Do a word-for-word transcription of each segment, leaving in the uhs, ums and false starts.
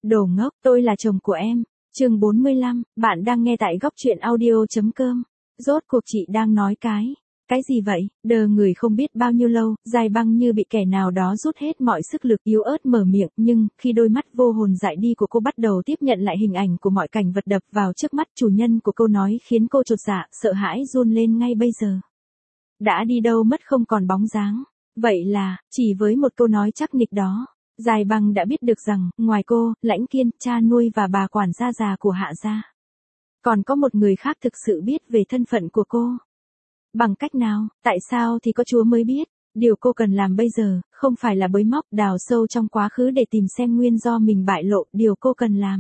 Đồ ngốc, tôi là chồng của em. Chương bốn mươi lăm, bạn đang nghe tại góc truyện audio.com. Rốt cuộc chị đang nói cái. Cái gì vậy? Đờ người không biết bao nhiêu lâu, Giai Băng như bị kẻ nào đó rút hết mọi sức lực, yếu ớt mở miệng, nhưng khi đôi mắt vô hồn dại đi của cô bắt đầu tiếp nhận lại hình ảnh của mọi cảnh vật đập vào trước mắt, chủ nhân của câu nói khiến cô chột dạ, sợ hãi run lên ngay bây giờ. Đã đi đâu mất không còn bóng dáng. Vậy là, chỉ với một câu nói chắc nịch đó, Giai Băng đã biết được rằng, ngoài cô, Lãnh Kiên, cha nuôi và bà quản gia già của Hạ gia, còn có một người khác thực sự biết về thân phận của cô. Bằng cách nào, tại sao thì có Chúa mới biết. Điều cô cần làm bây giờ, không phải là bới móc đào sâu trong quá khứ để tìm xem nguyên do mình bại lộ. Điều cô cần làm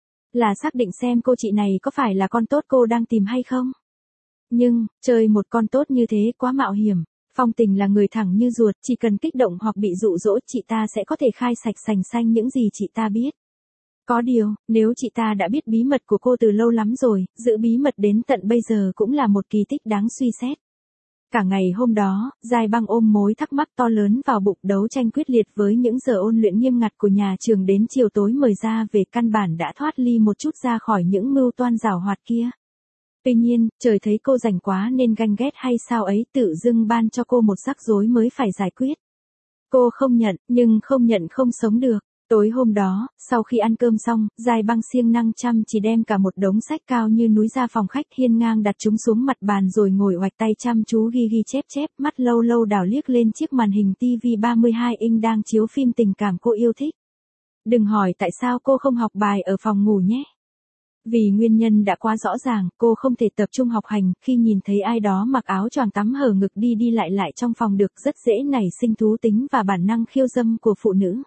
là xác định xem cô chị này có phải là con tốt cô đang tìm hay không. Nhưng, chơi một con tốt như thế quá mạo hiểm. Phong Tình là người thẳng như ruột, chỉ cần kích động hoặc bị dụ dỗ chị ta sẽ có thể khai sạch sành xanh những gì chị ta biết. Có điều, nếu chị ta đã biết bí mật của cô từ lâu lắm rồi, giữ bí mật đến tận bây giờ cũng là một kỳ tích đáng suy xét. Cả ngày hôm đó, Giai Băng ôm mối thắc mắc to lớn vào bụng, đấu tranh quyết liệt với những giờ ôn luyện nghiêm ngặt của nhà trường, đến chiều tối mời ra về, căn bản đã thoát ly một chút ra khỏi những mưu toan giảo hoạt kia. Tuy nhiên, trời thấy cô rảnh quá nên ganh ghét hay sao ấy, tự dưng ban cho cô một rắc rối mới phải giải quyết. Cô không nhận, nhưng không nhận không sống được. Tối hôm đó, sau khi ăn cơm xong, Giai Băng siêng năng chăm chỉ đem cả một đống sách cao như núi ra phòng khách, hiên ngang đặt chúng xuống mặt bàn rồi ngồi oạch tay chăm chú ghi ghi chép chép, mắt lâu lâu đảo liếc lên chiếc màn hình ti vi ba mươi hai inch đang chiếu phim tình cảm cô yêu thích. Đừng hỏi tại sao cô không học bài ở phòng ngủ nhé. Vì nguyên nhân đã quá rõ ràng, cô không thể tập trung học hành, khi nhìn thấy ai đó mặc áo choàng tắm hở ngực đi đi lại lại trong phòng được, rất dễ nảy sinh thú tính và bản năng khiêu dâm của phụ nữ.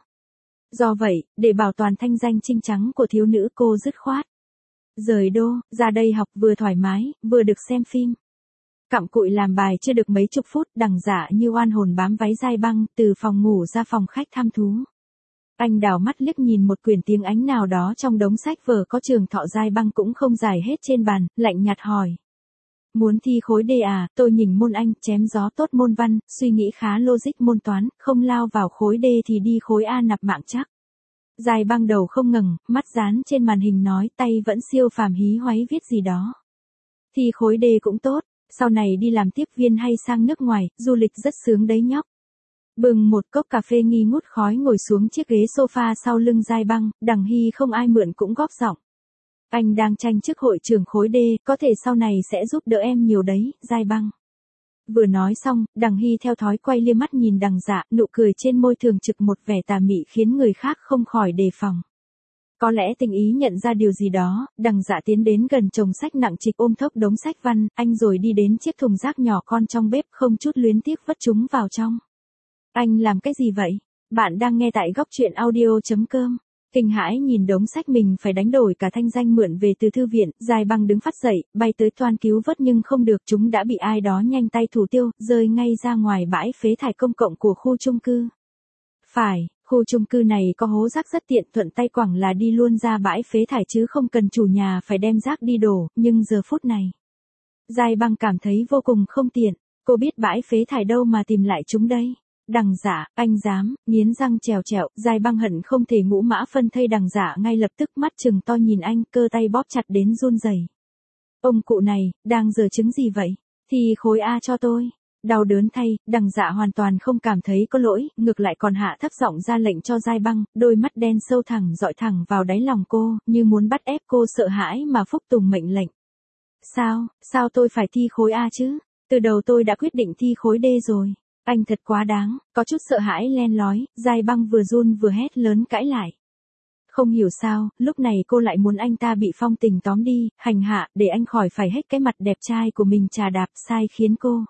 Do vậy, để bảo toàn thanh danh trinh trắng của thiếu nữ, cô dứt khoát rời đô, ra đây học, vừa thoải mái, vừa được xem phim. Cặm cụi làm bài chưa được mấy chục phút, Đằng Dạ như oan hồn bám váy Giai Băng, từ phòng ngủ ra phòng khách tham thú. Anh đảo mắt liếc nhìn một quyển tiếng Ánh nào đó trong đống sách vở có Trường Thọ. Giai Băng cũng không giải hết trên bàn, lạnh nhạt hỏi. Muốn thi khối D à? Tôi nhỉnh môn Anh, chém gió tốt môn Văn, suy nghĩ khá logic môn Toán, không lao vào khối D thì đi khối A nạp mạng chắc. Giai Băng đầu không ngẩng, mắt dán trên màn hình nói, tay vẫn siêu phàm hí hoáy viết gì đó. Thi khối D cũng tốt, sau này đi làm tiếp viên hay sang nước ngoài, du lịch rất sướng đấy nhóc. Bừng một cốc cà phê nghi ngút khói ngồi xuống chiếc ghế sofa sau lưng Giai Băng, Đằng Hy không ai mượn cũng góp giọng. Anh đang tranh chức hội trưởng khối D, có thể sau này sẽ giúp đỡ em nhiều đấy, Giai Băng. Vừa nói xong, Đằng Hy theo thói quay liếc mắt nhìn Đằng Dạ, nụ cười trên môi thường trực một vẻ tà mị khiến người khác không khỏi đề phòng. Có lẽ tình ý nhận ra điều gì đó, Đằng Dạ tiến đến gần chồng sách nặng trịch ôm thốc đống sách văn, anh rồi đi đến chiếc thùng rác nhỏ con trong bếp, không chút luyến tiếc vất chúng vào trong. Anh làm cái gì vậy? Bạn đang nghe tại góc truyện audio.com. Kinh hãi nhìn đống sách mình phải đánh đổi cả thanh danh mượn về từ thư viện, Giai Băng đứng phát dậy, bay tới toan cứu vớt nhưng không được, chúng đã bị ai đó nhanh tay thủ tiêu, rơi ngay ra ngoài bãi phế thải công cộng của khu chung cư. Phải, khu chung cư này có hố rác rất tiện, thuận tay quẳng là đi luôn ra bãi phế thải chứ không cần chủ nhà phải đem rác đi đổ, nhưng giờ phút này, Giai Băng cảm thấy vô cùng không tiện, cô biết bãi phế thải đâu mà tìm lại chúng đây. Đằng Dạ, anh dám, nghiến răng trèo trẹo, Giai Băng hận không thể ngũ mã phân thây Đằng Dạ ngay lập tức, mắt trừng to nhìn anh, cơ tay bóp chặt đến run rẩy. Ông cụ này, đang giở trứng gì vậy? Thì khối A cho tôi. Đau đớn thay, Đằng Dạ hoàn toàn không cảm thấy có lỗi, ngược lại còn hạ thấp giọng ra lệnh cho Giai Băng, đôi mắt đen sâu thẳng dọi thẳng vào đáy lòng cô, như muốn bắt ép cô sợ hãi mà phục tùng mệnh lệnh. Sao, sao tôi phải thi khối A chứ? Từ đầu tôi đã quyết định thi khối D rồi. Anh thật quá đáng, có chút sợ hãi len lói, Giai Băng vừa run vừa hét lớn cãi lại. Không hiểu sao, lúc này cô lại muốn anh ta bị Phong Tình tóm đi, hành hạ, để anh khỏi phải hết cái mặt đẹp trai của mình trà đạp, sai khiến cô.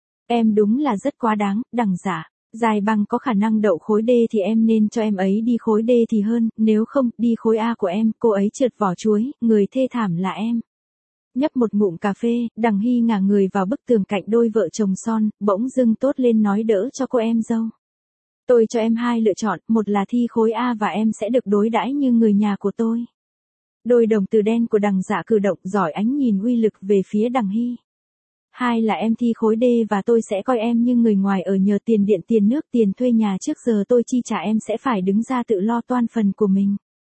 Em đúng là rất quá đáng, Đằng Dạ. Giai Băng có khả năng đậu khối D thì em nên cho em ấy đi khối D thì hơn, nếu không, đi khối A của em, cô ấy trượt vỏ chuối, người thê thảm là em. Nhấp một ngụm cà phê, Đằng Hy ngả người vào bức tường cạnh đôi vợ chồng son, bỗng dưng tốt lên nói đỡ cho cô em dâu. Tôi cho em hai lựa chọn, một là thi khối A và em sẽ được đối đãi như người nhà của tôi. Đôi đồng tử đen của Đằng Dạ cử động, giỏi ánh nhìn uy lực về phía Đằng Hy. Hai là em thi khối D và tôi sẽ coi em như người ngoài ở, nhờ tiền điện tiền nước tiền thuê nhà trước giờ tôi chi trả, em sẽ phải đứng ra tự lo toan phần của mình.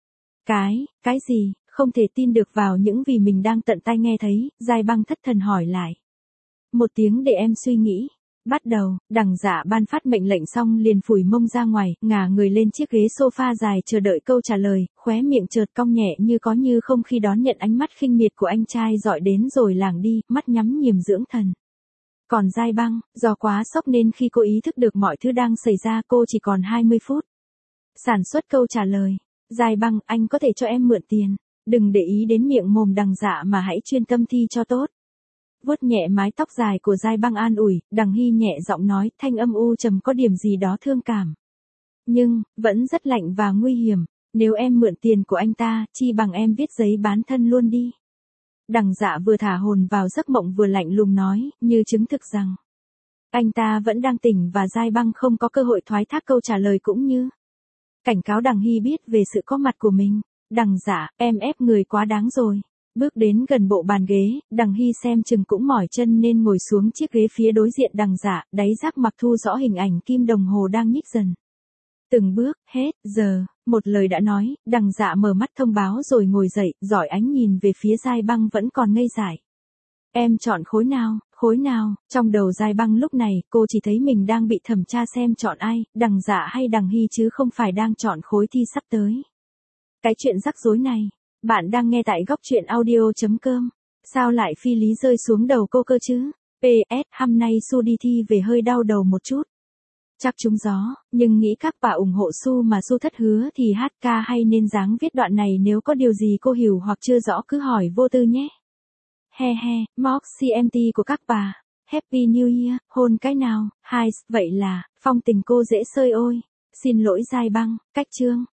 Cái, cái gì, không thể tin được vào những vì mình đang tận tai nghe thấy, Giai Băng thất thần hỏi lại. Một tiếng để em suy nghĩ. Bắt đầu, Đằng Dạ ban phát mệnh lệnh xong liền phủi mông ra ngoài, ngả người lên chiếc ghế sofa dài chờ đợi câu trả lời, khóe miệng chợt cong nhẹ như có như không khi đón nhận ánh mắt khinh miệt của anh trai dọi đến rồi lảng đi, mắt nhắm nghiền dưỡng thần. Còn Giai Băng, do quá sốc nên khi cô ý thức được mọi thứ đang xảy ra cô chỉ còn hai mươi phút. Sản xuất câu trả lời. Giai Băng, anh có thể cho em mượn tiền. Đừng để ý đến miệng mồm Đằng Dạ mà hãy chuyên tâm thi cho tốt. Vuốt nhẹ mái tóc dài của Giai Băng an ủi, Đằng Hy nhẹ giọng nói, thanh âm u trầm có điểm gì đó thương cảm. Nhưng, vẫn rất lạnh và nguy hiểm, nếu em mượn tiền của anh ta, chi bằng em viết giấy bán thân luôn đi. Đằng Dạ vừa thả hồn vào giấc mộng vừa lạnh lùng nói, như chứng thực rằng anh ta vẫn đang tỉnh và Giai Băng không có cơ hội thoái thác câu trả lời cũng như cảnh cáo Đằng Hy biết về sự có mặt của mình. Đằng Dạ, em ép người quá đáng rồi. Bước đến gần bộ bàn ghế, Đằng Hy xem chừng cũng mỏi chân nên ngồi xuống chiếc ghế phía đối diện Đằng Dạ, đáy giác mặc thu rõ hình ảnh kim đồng hồ đang nhích dần. Từng bước, hết, giờ, một lời đã nói, Đằng Dạ mở mắt thông báo rồi ngồi dậy, giỏi ánh nhìn về phía Giai Băng vẫn còn ngây dại. Em chọn khối nào, khối nào, trong đầu Giai Băng lúc này, cô chỉ thấy mình đang bị thẩm tra xem chọn ai, Đằng Dạ hay Đằng Hy chứ không phải đang chọn khối thi sắp tới. Cái chuyện rắc rối này, bạn đang nghe tại góc truyện audio.com. Sao lại phi lý rơi xuống đầu cô cơ chứ? pê ét, hôm nay Su đi thi về hơi đau đầu một chút. Chắc trúng gió, nhưng nghĩ các bà ủng hộ Su mà Su thất hứa thì hát ca hay nên dáng viết đoạn này nếu có điều gì cô hiểu hoặc chưa rõ cứ hỏi vô tư nhé. He he, mock xê em tê của các bà. Happy New Year, hôn cái nào, hai, vậy là, phong tình cô dễ sơi ôi. Xin lỗi Giai Băng, cách chương.